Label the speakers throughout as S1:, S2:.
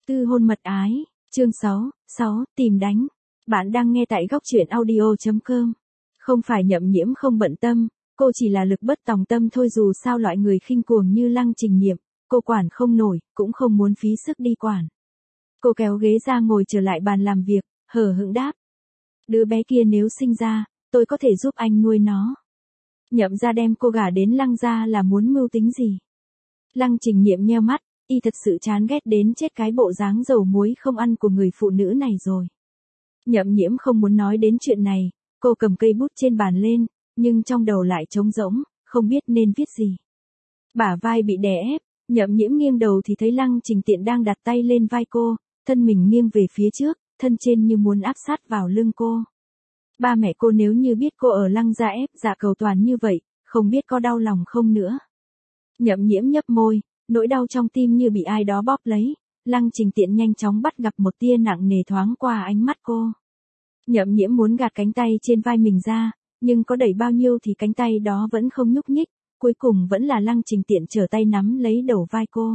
S1: Tư hôn mật ái, chương 6, tìm đánh. Bạn đang nghe tại góc truyện audio.com. Không phải Nhậm Nhiễm không bận tâm, cô chỉ là lực bất tòng tâm thôi, dù sao loại người khinh cuồng như Lăng Trình Nhiệm, cô quản không nổi, cũng không muốn phí sức đi quản. Cô kéo ghế ra ngồi trở lại bàn làm việc, hờ hững đáp. Đứa bé kia nếu sinh ra, tôi có thể giúp anh nuôi nó. Nhậm gia đem cô gả đến Lăng gia là muốn mưu tính gì? Lăng Trình Nhiệm nheo mắt, y thật sự chán ghét đến chết cái bộ dáng dầu muối không ăn của người phụ nữ này rồi. Nhậm Nhiễm không muốn nói đến chuyện này, cô cầm cây bút trên bàn lên, nhưng trong đầu lại trống rỗng, không biết nên viết gì. Bả vai bị đè ép, Nhậm Nhiễm nghiêng đầu thì thấy Lăng Trình Tiện đang đặt tay lên vai cô, thân mình nghiêng về phía trước, thân trên như muốn áp sát vào lưng cô. Ba mẹ cô nếu như biết cô ở Lăng gia ép dạ cầu toàn như vậy, không biết có đau lòng không nữa. Nhậm Nhiễm nhấp môi, nỗi đau trong tim như bị ai đó bóp lấy. Lăng Trình Tiện nhanh chóng bắt gặp một tia nặng nề thoáng qua ánh mắt cô. Nhậm Nhiễm muốn gạt cánh tay trên vai mình ra, nhưng có đẩy bao nhiêu thì cánh tay đó vẫn không nhúc nhích, cuối cùng vẫn là Lăng Trình Tiện trở tay nắm lấy đầu vai cô.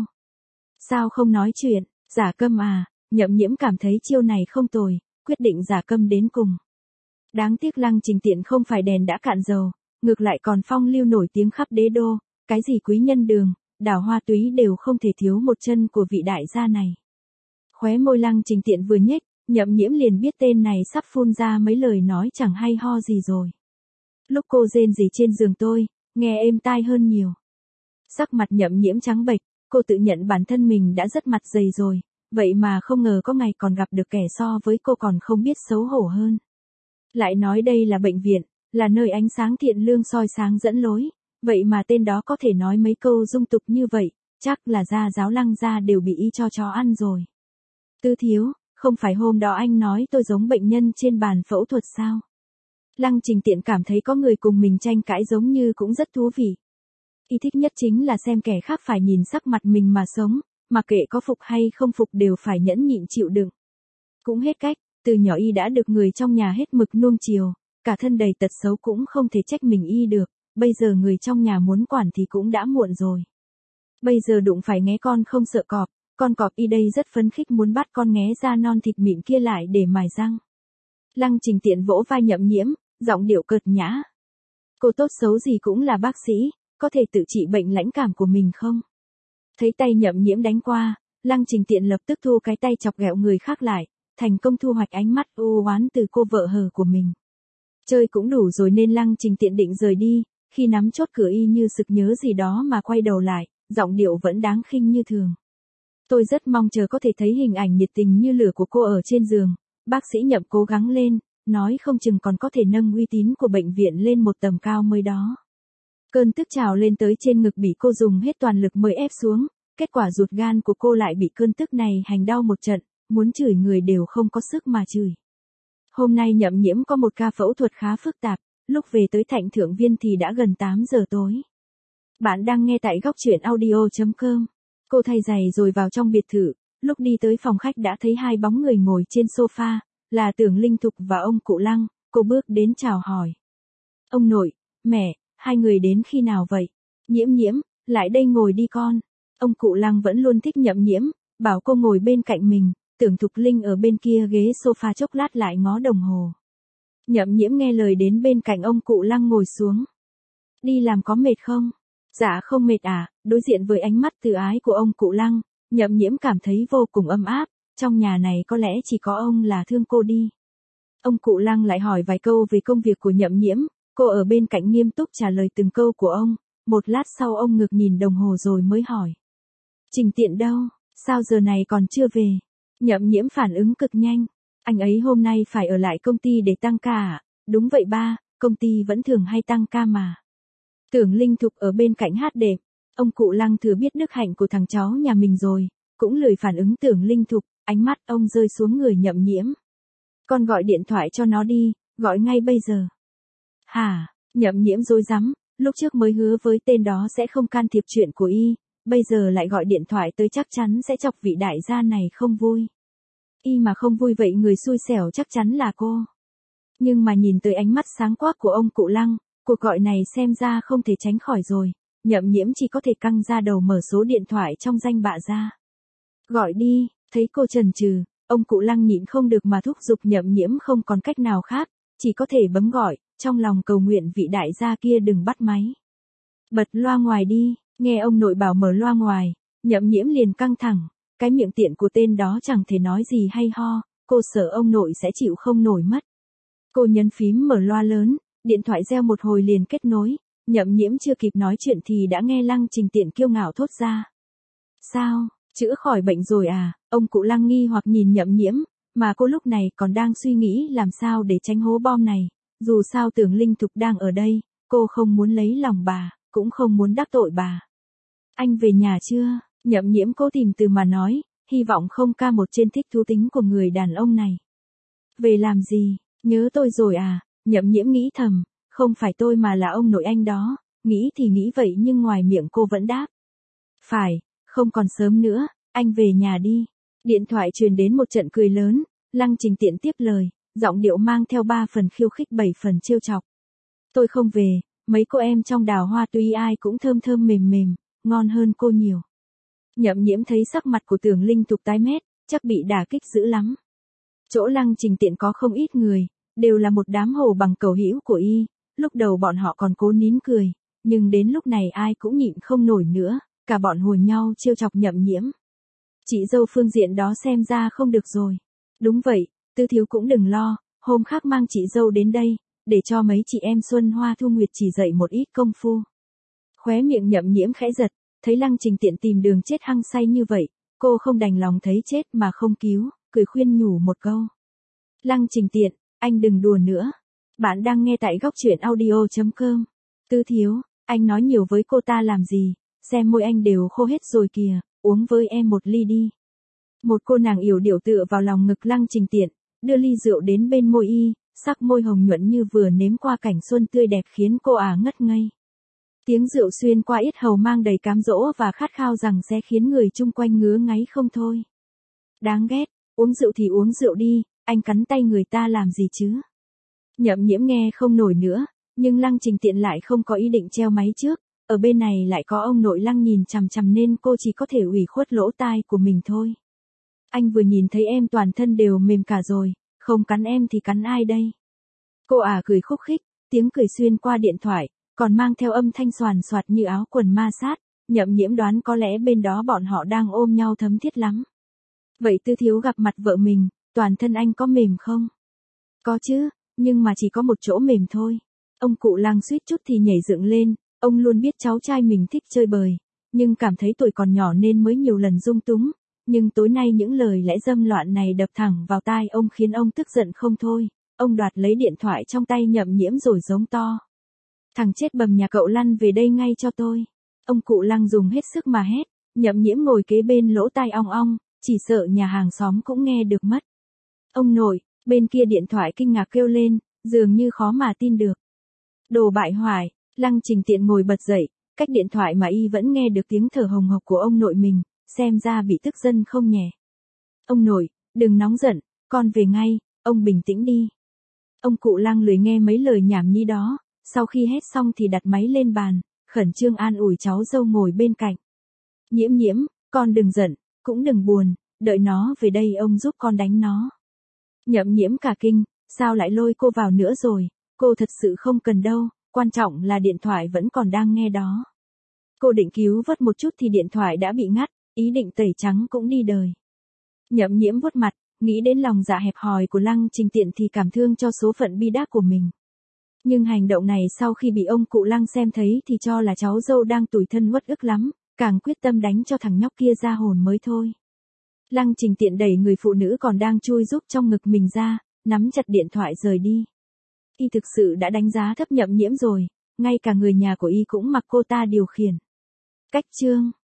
S1: Sao không nói chuyện, giả câm à? Nhậm Nhiễm cảm thấy chiêu này không tồi, quyết định giả câm đến cùng. Đáng tiếc Lăng Trình Tiện không phải đèn đã cạn dầu, ngược lại còn phong lưu nổi tiếng khắp đế đô, cái gì quý nhân đường, đào hoa túy đều không thể thiếu một chân của vị đại gia này. Khóe môi Lăng Trình Tiện vừa nhếch, Nhậm Nhiễm liền biết tên này sắp phun ra mấy lời nói chẳng hay ho gì rồi. Lúc cô rên rỉ trên giường tôi, nghe êm tai hơn nhiều. Sắc mặt Nhậm Nhiễm trắng bệch, cô tự nhận bản thân mình đã rất mặt dày rồi, vậy mà không ngờ có ngày còn gặp được kẻ so với cô còn không biết xấu hổ hơn. Lại nói đây là bệnh viện, là nơi ánh sáng thiện lương soi sáng dẫn lối, vậy mà tên đó có thể nói mấy câu dung tục như vậy, chắc là gia giáo Lăng gia đều bị y cho chó ăn rồi. Tư thiếu, không phải hôm đó anh nói tôi giống bệnh nhân trên bàn phẫu thuật sao? Lăng Trình Tiện cảm thấy có người cùng mình tranh cãi giống như cũng rất thú vị. Y thích nhất chính là xem kẻ khác phải nhìn sắc mặt mình mà sống, mặc kệ có phục hay không phục đều phải nhẫn nhịn chịu đựng. Cũng hết cách, từ nhỏ y đã được người trong nhà hết mực nuông chiều, cả thân đầy tật xấu cũng không thể trách mình y được, bây giờ người trong nhà muốn quản thì cũng đã muộn rồi. Bây giờ đụng phải nghé con không sợ cọp, con cọp y đây rất phấn khích muốn bắt con nghé da non thịt mịn kia lại để mài răng. Lăng Trình Tiện vỗ vai Nhậm Nhiễm, giọng điệu cợt nhã. Cô tốt xấu gì cũng là bác sĩ, có thể tự trị bệnh lãnh cảm của mình không? Thấy tay Nhậm Nhiễm đánh qua, Lăng Trình Tiện lập tức thu cái tay chọc ghẹo người khác lại, thành công thu hoạch ánh mắt u oán từ cô vợ hờ của mình. Chơi cũng đủ rồi nên Lăng Trình Tiện định rời đi, khi nắm chốt cửa y như sực nhớ gì đó mà quay đầu lại, giọng điệu vẫn đáng khinh như thường. Tôi rất mong chờ có thể thấy hình ảnh nhiệt tình như lửa của cô ở trên giường. Bác sĩ Nhậm cố gắng lên, nói không chừng còn có thể nâng uy tín của bệnh viện lên một tầm cao mới đó. Cơn tức trào lên tới trên ngực bị cô dùng hết toàn lực mới ép xuống, kết quả ruột gan của cô lại bị cơn tức này hành đau một trận, muốn chửi người đều không có sức mà chửi. Hôm nay Nhậm Nhiễm có một ca phẫu thuật khá phức tạp, lúc về tới Thạnh Thượng Viên thì đã gần 8 giờ tối. Bạn đang nghe tại góc truyện audio.com. Cô thay giày rồi vào trong biệt thự, lúc đi tới phòng khách đã thấy hai bóng người ngồi trên sofa, là Tưởng Linh Thục và ông cụ Lăng, cô bước đến chào hỏi. Ông nội, mẹ, hai người đến khi nào vậy? Nhiễm Nhiễm, lại đây ngồi đi con. Ông cụ Lăng vẫn luôn thích Nhậm Nhiễm, bảo cô ngồi bên cạnh mình, Tưởng Thục Linh ở bên kia ghế sofa chốc lát lại ngó đồng hồ. Nhậm Nhiễm nghe lời đến bên cạnh ông cụ Lăng ngồi xuống. Đi làm có mệt không? Dạ không mệt à, đối diện với ánh mắt từ ái của ông cụ Lăng, Nhậm Nhiễm cảm thấy vô cùng ấm áp, trong nhà này có lẽ chỉ có ông là thương cô đi. Ông cụ Lăng lại hỏi vài câu về công việc của Nhậm Nhiễm, cô ở bên cạnh nghiêm túc trả lời từng câu của ông, một lát sau ông ngược nhìn đồng hồ rồi mới hỏi. Trình Tiện đâu, sao giờ này còn chưa về? Nhậm Nhiễm phản ứng cực nhanh, anh ấy hôm nay phải ở lại công ty để tăng ca à? Đúng vậy ba, công ty vẫn thường hay tăng ca mà. Tưởng Linh Thục ở bên cạnh hát đệm, ông cụ Lăng thừa biết đức hạnh của thằng cháu nhà mình rồi, cũng lười phản ứng Tưởng Linh Thục, ánh mắt ông rơi xuống người Nhậm Nhiễm. Con gọi điện thoại cho nó đi, gọi ngay bây giờ. Hả, Nhậm Nhiễm rối rắm, lúc trước mới hứa với tên đó sẽ không can thiệp chuyện của y, bây giờ lại gọi điện thoại tới chắc chắn sẽ chọc vị đại gia này không vui. Y mà không vui vậy người xui xẻo chắc chắn là cô. Nhưng mà nhìn tới ánh mắt sáng quắc của ông cụ Lăng, cuộc gọi này xem ra không thể tránh khỏi rồi, Nhậm Nhiễm chỉ có thể căng ra đầu mở số điện thoại trong danh bạ ra. Gọi đi, Thấy cô chần chừ, ông cụ Lăng nhịn không được mà thúc giục Nhậm Nhiễm không còn cách nào khác, chỉ có thể bấm gọi, trong lòng cầu nguyện vị đại gia kia đừng bắt máy. Bật loa ngoài đi, nghe ông nội bảo mở loa ngoài, Nhậm Nhiễm liền căng thẳng, cái miệng tiện của tên đó chẳng thể nói gì hay ho, cô sợ ông nội sẽ chịu không nổi mất. Cô nhấn phím mở loa lớn, điện thoại reo một hồi liền kết nối, Nhậm Nhiễm chưa kịp nói chuyện thì đã nghe Lăng Trình Tiện kiêu ngạo thốt ra. Sao, chữa khỏi bệnh rồi à? Ông cụ Lăng nghi hoặc nhìn Nhậm Nhiễm, mà cô lúc này còn đang suy nghĩ làm sao để tránh hố bom này, dù sao Tưởng Linh Thục đang ở đây, cô không muốn lấy lòng bà, cũng không muốn đắc tội bà. Anh về nhà chưa? Nhậm Nhiễm cố tìm từ mà nói, hy vọng không ca một trên thích thú tính của người đàn ông này. Về làm gì? Nhớ tôi rồi à? Nhậm Nhiễm nghĩ thầm, không phải tôi mà là ông nội anh đó, nghĩ thì nghĩ vậy nhưng ngoài miệng cô vẫn đáp. Phải, không còn sớm nữa, anh về nhà đi. Điện thoại truyền đến một trận cười lớn, Lăng Trình Tiện tiếp lời, giọng điệu mang theo 3 phần khiêu khích 7 phần trêu chọc. Tôi không về, mấy cô em trong Đào Hoa tuy ai cũng thơm thơm mềm mềm, ngon hơn cô nhiều. Nhậm Nhiễm thấy sắc mặt của Tưởng Linh Thục tái mét, chắc bị đả kích dữ lắm. Chỗ Lăng Trình Tiện có không ít người, đều là một đám hồ bằng cầu hữu của y, lúc đầu bọn họ còn cố nín cười, nhưng đến lúc này ai cũng nhịn không nổi nữa, cả bọn hùa nhau trêu chọc Nhậm Nhiễm. Chị dâu phương diện đó xem ra không được rồi. Đúng vậy, Tư Thiếu cũng đừng lo, hôm khác mang chị dâu đến đây, để cho mấy chị em Xuân Hoa Thu Nguyệt chỉ dạy một ít công phu. Khóe miệng Nhậm Nhiễm khẽ giật, thấy Lăng Trình Tiện tìm đường chết hăng say như vậy, cô không đành lòng thấy chết mà không cứu, cười khuyên nhủ một câu. Lăng Trình Tiện, anh đừng đùa nữa. Bạn đang nghe tại góc truyện audio.com. Tư Thiếu, anh nói nhiều với cô ta làm gì, xem môi anh đều khô hết rồi kìa, uống với em một ly đi. Một cô nàng yểu điệu tựa vào lòng ngực Lăng Trình Tiện, đưa ly rượu đến bên môi y, sắc môi hồng nhuận như vừa nếm qua cảnh xuân tươi đẹp khiến cô ngất ngây. Tiếng rượu xuyên qua yết hầu mang đầy cám dỗ và khát khao rằng sẽ khiến người chung quanh ngứa ngáy không thôi. Đáng ghét, uống rượu thì uống rượu đi, anh cắn tay người ta làm gì chứ? Nhậm Nhiễm nghe không nổi nữa, nhưng Lăng Trình Tiện lại không có ý định treo máy trước, ở bên này lại có ông nội Lăng nhìn chằm chằm nên cô chỉ có thể ủy khuất lỗ tai của mình thôi. Anh vừa nhìn thấy em toàn thân đều mềm cả rồi, không cắn em thì cắn ai đây? Cô cười khúc khích, tiếng cười xuyên qua điện thoại, còn mang theo âm thanh xoàn xoạt như áo quần ma sát, Nhậm Nhiễm đoán có lẽ bên đó bọn họ đang ôm nhau thấm thiết lắm. Vậy Tư Thiếu gặp mặt vợ mình, toàn thân anh có mềm không? Có chứ, nhưng mà chỉ có một chỗ mềm thôi. Ông cụ Lăng suýt chút thì nhảy dựng lên, ông luôn biết cháu trai mình thích chơi bời, nhưng cảm thấy tuổi còn nhỏ nên mới nhiều lần dung túng, nhưng tối nay những lời lẽ dâm loạn này đập thẳng vào tai ông khiến ông tức giận không thôi, ông đoạt lấy điện thoại trong tay Nhậm Nhiễm rồi giống to. Thằng chết bầm nhà cậu lăn về đây ngay cho tôi. Ông cụ Lăng dùng hết sức mà hét, Nhậm Nhiễm ngồi kế bên lỗ tai ong ong, chỉ sợ nhà hàng xóm cũng nghe được mất. Ông nội, bên kia điện thoại kinh ngạc kêu lên, dường như khó mà tin được. Đồ bại hoại, Lăng Trình Tiện ngồi bật dậy, cách điện thoại mà y vẫn nghe được tiếng thở hồng hộc của ông nội mình, xem ra bị tức giận không nhẹ. Ông nội, đừng nóng giận, con về ngay, ông bình tĩnh đi. Ông cụ Lăng lười nghe mấy lời nhảm nhí đó, sau khi hét xong thì đặt máy lên bàn, khẩn trương an ủi cháu dâu ngồi bên cạnh. Nhiễm Nhiễm, con đừng giận, cũng đừng buồn, đợi nó về đây ông giúp con đánh nó. Nhậm Nhiễm cả kinh, sao lại lôi cô vào nữa rồi, cô thật sự không cần đâu, quan trọng là điện thoại vẫn còn đang nghe đó. Cô định cứu vớt một chút thì điện thoại đã bị ngắt, ý định tẩy trắng cũng đi đời. Nhậm Nhiễm vuốt mặt, nghĩ đến lòng dạ hẹp hòi của Lăng Trình Tiện thì cảm thương cho số phận bi đát của mình. Nhưng hành động này sau khi bị ông cụ Lăng xem thấy thì cho là cháu dâu đang tủi thân uất ức lắm, càng quyết tâm đánh cho thằng nhóc kia ra hồn mới thôi. Lăng Trình Tiện đẩy người phụ nữ còn đang chui rúc trong ngực mình ra, nắm chặt điện thoại rời đi. Y thực sự đã đánh giá thấp Nhậm Nhiễm rồi, ngay cả người nhà của y cũng mặc cô ta điều khiển. Cách chương